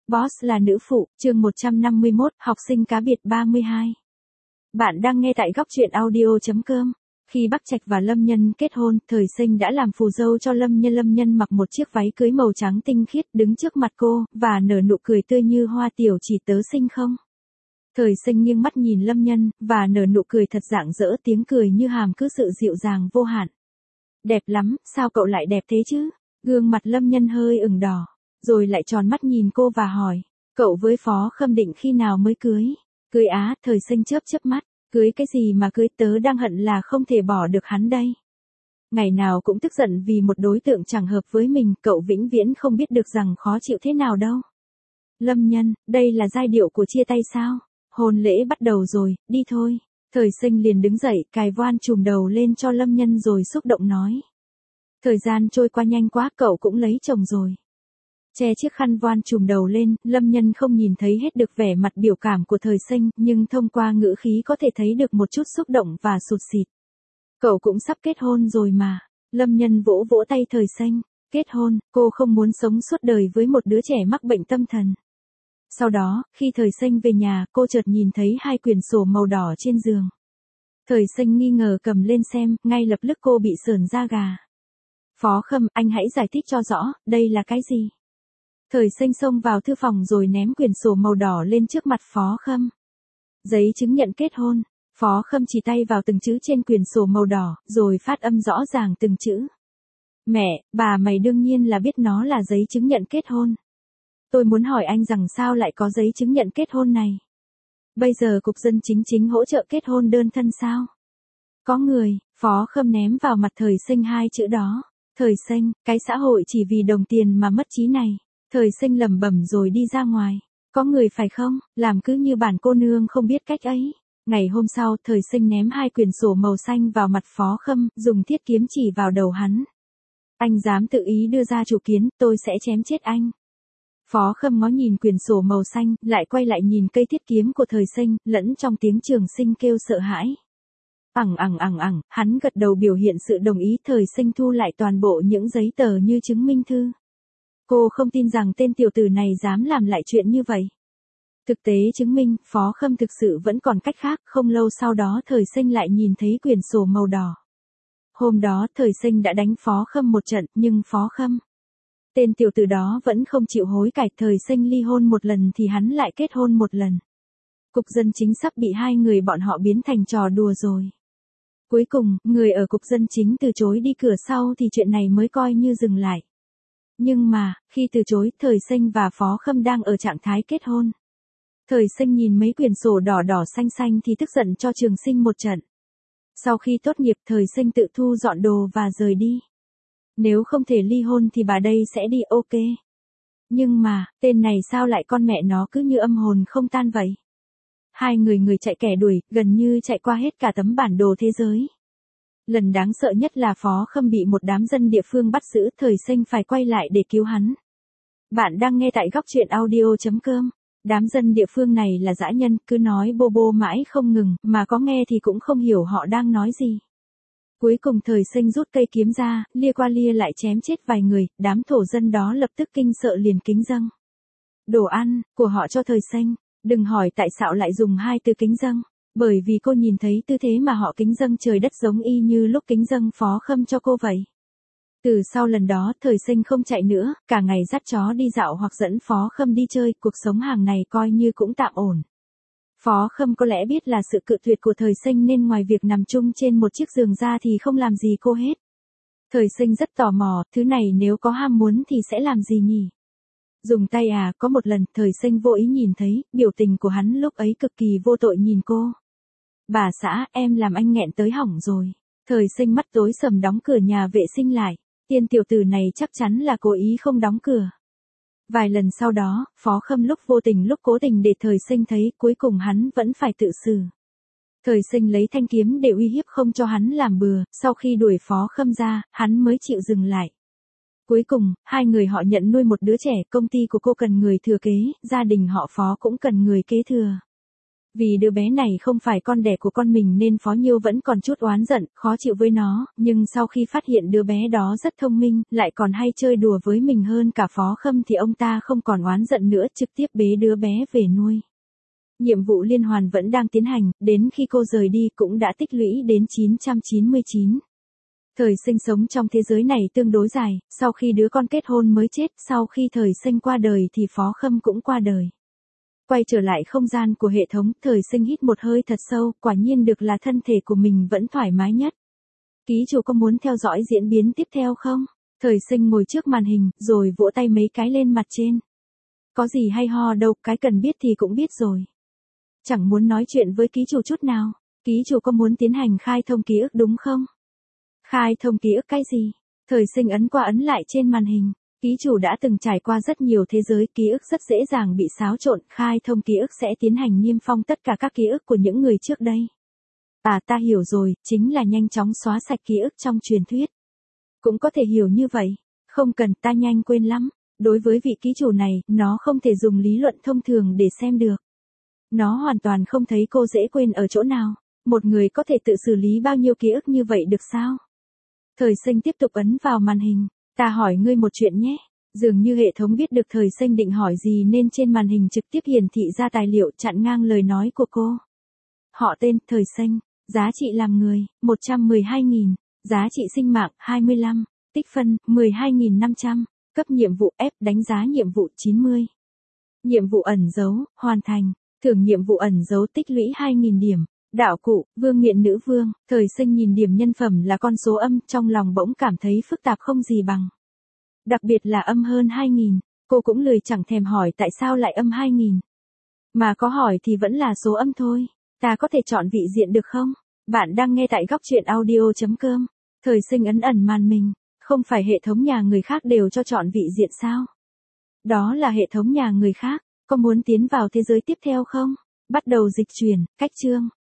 Boss là nữ phụ, chương 151, học sinh cá biệt 32. Bạn đang nghe tại góc truyện audio.com. Khi Bắc Trạch và Lâm Nhân kết hôn, Thời Sinh đã làm phù dâu cho Lâm Nhân. Lâm Nhân mặc một chiếc váy cưới màu trắng tinh khiết đứng trước mặt cô, và nở nụ cười tươi như hoa. Tiểu chỉ tớ xinh không? Thời Sinh nghiêng mắt nhìn Lâm Nhân, và nở nụ cười thật rạng rỡ, tiếng cười như hàm cứ sự dịu dàng vô hạn. Đẹp lắm, sao cậu lại đẹp thế chứ? Gương mặt Lâm Nhân hơi ửng đỏ, rồi lại tròn mắt nhìn cô và hỏi, cậu với Phó Khâm định khi nào mới cưới? Cưới á? Thời Sinh chớp chớp mắt, cưới cái gì mà cưới, tớ đang hận là không thể bỏ được hắn đây. Ngày nào cũng tức giận vì một đối tượng chẳng hợp với mình, cậu vĩnh viễn không biết được rằng khó chịu thế nào đâu. Lâm Nhân, đây là giai điệu của chia tay sao? Hôn lễ bắt đầu rồi, đi thôi. Thời Sinh liền đứng dậy, cài voan chùm đầu lên cho Lâm Nhân rồi xúc động nói. Thời gian trôi qua nhanh quá, cậu cũng lấy chồng rồi. Che chiếc khăn voan chùm đầu lên, Lâm Nhân không nhìn thấy hết được vẻ mặt biểu cảm của Thời Sinh, nhưng thông qua ngữ khí có thể thấy được một chút xúc động và sụt sịt. Cậu cũng sắp kết hôn rồi mà. Lâm Nhân vỗ vỗ tay Thời Sinh. Kết hôn, cô không muốn sống suốt đời với một đứa trẻ mắc bệnh tâm thần. Sau đó, khi Thời Sinh về nhà, cô chợt nhìn thấy hai quyển sổ màu đỏ trên giường. Thời Sinh nghi ngờ cầm lên xem, ngay lập tức cô bị sởn da gà. Phó Khâm, anh hãy giải thích cho rõ, đây là cái gì? Thời Sinh xông vào thư phòng rồi ném quyển sổ màu đỏ lên trước mặt Phó Khâm. Giấy chứng nhận kết hôn. Phó Khâm chỉ tay vào từng chữ trên quyển sổ màu đỏ, rồi phát âm rõ ràng từng chữ. Mẹ, bà mày đương nhiên là biết nó là giấy chứng nhận kết hôn. Tôi muốn hỏi anh rằng sao lại có giấy chứng nhận kết hôn này? Bây giờ Cục Dân Chính hỗ trợ kết hôn đơn thân sao? Có người. Phó Khâm ném vào mặt Thời Sinh hai chữ đó. Thời Sinh, cái xã hội chỉ vì đồng tiền mà mất trí này. Thời Sinh lẩm bẩm rồi đi ra ngoài. Có người phải không, làm cứ như bản cô nương không biết cách ấy. Ngày hôm sau, Thời Sinh ném hai quyển sổ màu xanh vào mặt Phó Khâm, dùng thiết kiếm chỉ vào đầu hắn. Anh dám tự ý đưa ra chủ kiến, tôi sẽ chém chết anh. Phó Khâm ngó nhìn quyển sổ màu xanh, lại quay lại nhìn cây thiết kiếm của Thời Sinh, lẫn trong tiếng Trường Sinh kêu sợ hãi. Hắn gật đầu biểu hiện sự đồng ý. Thời Sinh thu lại toàn bộ những giấy tờ như chứng minh thư. Cô không tin rằng tên tiểu tử này dám làm lại chuyện như vậy. Thực tế chứng minh, Phó Khâm thực sự vẫn còn cách khác. Không lâu sau đó Thời Sinh lại nhìn thấy quyển sổ màu đỏ. Hôm đó Thời Sinh đã đánh Phó Khâm một trận, nhưng Phó Khâm, tên tiểu tử đó vẫn không chịu hối cải. Thời Sinh ly hôn một lần thì hắn lại kết hôn một lần. Cục Dân Chính sắp bị hai người bọn họ biến thành trò đùa rồi. Cuối cùng, người ở Cục Dân Chính từ chối đi cửa sau thì chuyện này mới coi như dừng lại. Nhưng mà, khi từ chối, Thời Sinh và Phó Khâm đang ở trạng thái kết hôn. Thời Sinh nhìn mấy quyển sổ đỏ đỏ xanh xanh thì tức giận cho Trường Sinh một trận. Sau khi tốt nghiệp, Thời Sinh tự thu dọn đồ và rời đi. Nếu không thể ly hôn thì bà đây sẽ đi, ok. Nhưng mà, tên này sao lại con mẹ nó cứ như âm hồn không tan vậy? Hai người chạy kẻ đuổi, gần như chạy qua hết cả tấm bản đồ thế giới. Lần đáng sợ nhất là Phó Khâm bị một đám dân địa phương bắt giữ. Thời Sinh phải quay lại để cứu hắn. Bạn đang nghe tại góc truyện audio.com. Đám dân địa phương này là dã nhân, cứ nói bô bô mãi không ngừng, mà có nghe thì cũng không hiểu họ đang nói gì. Cuối cùng Thời Sinh rút cây kiếm ra, lia qua lia lại chém chết vài người. Đám thổ dân đó lập tức kinh sợ liền kính dâng đồ ăn của họ cho Thời Sinh. Đừng hỏi tại sao lại dùng hai từ kính dâng, bởi vì cô nhìn thấy tư thế mà họ kính dâng trời đất giống y như lúc kính dâng Phó Khâm cho cô vậy. Từ sau lần đó, Thời Sinh không chạy nữa, cả ngày dắt chó đi dạo hoặc dẫn Phó Khâm đi chơi. Cuộc sống hàng này coi như cũng tạm ổn. Phó Khâm có lẽ biết là sự cự tuyệt của Thời Sinh nên ngoài việc nằm chung trên một chiếc giường ra thì không làm gì cô hết. Thời Sinh rất tò mò, thứ này nếu có ham muốn thì sẽ làm gì nhỉ? Dùng tay à? Có một lần, Thời Sinh vô ý nhìn thấy, biểu tình của hắn lúc ấy cực kỳ vô tội nhìn cô. Bà xã, em làm anh nghẹn tới hỏng rồi. Thời Sinh mắt tối sầm đóng cửa nhà vệ sinh lại. Tiên tiểu tử này chắc chắn là cố ý không đóng cửa. Vài lần sau đó, Phó Khâm lúc vô tình lúc cố tình để Thời Sinh thấy, cuối cùng hắn vẫn phải tự xử. Thời Sinh lấy thanh kiếm để uy hiếp không cho hắn làm bừa. Sau khi đuổi Phó Khâm ra, hắn mới chịu dừng lại. Cuối cùng, hai người họ nhận nuôi một đứa trẻ. Công ty của cô cần người thừa kế, gia đình họ Phó cũng cần người kế thừa. Vì đứa bé này không phải con đẻ của con mình nên Phó Nhiêu vẫn còn chút oán giận, khó chịu với nó, nhưng sau khi phát hiện đứa bé đó rất thông minh, lại còn hay chơi đùa với mình hơn cả Phó Khâm thì ông ta không còn oán giận nữa, trực tiếp bế đứa bé về nuôi. Nhiệm vụ liên hoàn vẫn đang tiến hành, đến khi cô rời đi cũng đã tích lũy đến 999. Thời Sinh sống trong thế giới này tương đối dài, sau khi đứa con kết hôn mới chết, sau khi Thời Sinh qua đời thì Phó Khâm cũng qua đời. Quay trở lại không gian của hệ thống, Thời Sinh hít một hơi thật sâu, quả nhiên được là thân thể của mình vẫn thoải mái nhất. Ký chủ có muốn theo dõi diễn biến tiếp theo không? Thời Sinh ngồi trước màn hình, rồi vỗ tay mấy cái lên mặt trên. Có gì hay ho đâu, cái cần biết thì cũng biết rồi. Chẳng muốn nói chuyện với ký chủ chút nào. Ký chủ có muốn tiến hành khai thông ký ức đúng không? Khai thông ký ức cái gì? Thời Sinh ấn qua ấn lại trên màn hình. Ký chủ đã từng trải qua rất nhiều thế giới, ký ức rất dễ dàng bị xáo trộn, khai thông ký ức sẽ tiến hành niêm phong tất cả các ký ức của những người trước đây. À, ta hiểu rồi, chính là nhanh chóng xóa sạch ký ức trong truyền thuyết. Cũng có thể hiểu như vậy. Không cần, ta nhanh quên lắm. Đối với vị ký chủ này, nó không thể dùng lý luận thông thường để xem được. Nó hoàn toàn không thấy cô dễ quên ở chỗ nào. Một người có thể tự xử lý bao nhiêu ký ức như vậy được sao? Thời Sinh tiếp tục ấn vào màn hình. Ta hỏi ngươi một chuyện nhé. Dường như hệ thống biết được Thời Sinh định hỏi gì nên trên màn hình trực tiếp hiển thị ra tài liệu chặn ngang lời nói của cô. Họ tên, Thời Sinh. Giá trị làm người, 112.000. Giá trị sinh mạng, 25. Tích phân, 12.500. Cấp nhiệm vụ F, đánh giá nhiệm vụ 90. Nhiệm vụ ẩn giấu, hoàn thành. Thưởng nhiệm vụ ẩn giấu tích lũy 2.000 điểm. Đạo cụ, vương miện nữ vương. Thời Sinh nhìn điểm nhân phẩm là con số âm, trong lòng bỗng cảm thấy phức tạp không gì bằng. Đặc biệt là âm hơn 2.000. Cô cũng lười chẳng thèm hỏi tại sao lại âm 2.000. Mà có hỏi thì vẫn là số âm thôi. Ta có thể chọn vị diện được không? Bạn đang nghe tại góc truyện audio.com. Thời Sinh ấn ẩn màn mình. Không phải hệ thống nhà người khác đều cho chọn vị diện sao? Đó là hệ thống nhà người khác. Có muốn tiến vào thế giới tiếp theo không? Bắt đầu dịch chuyển, cách chương.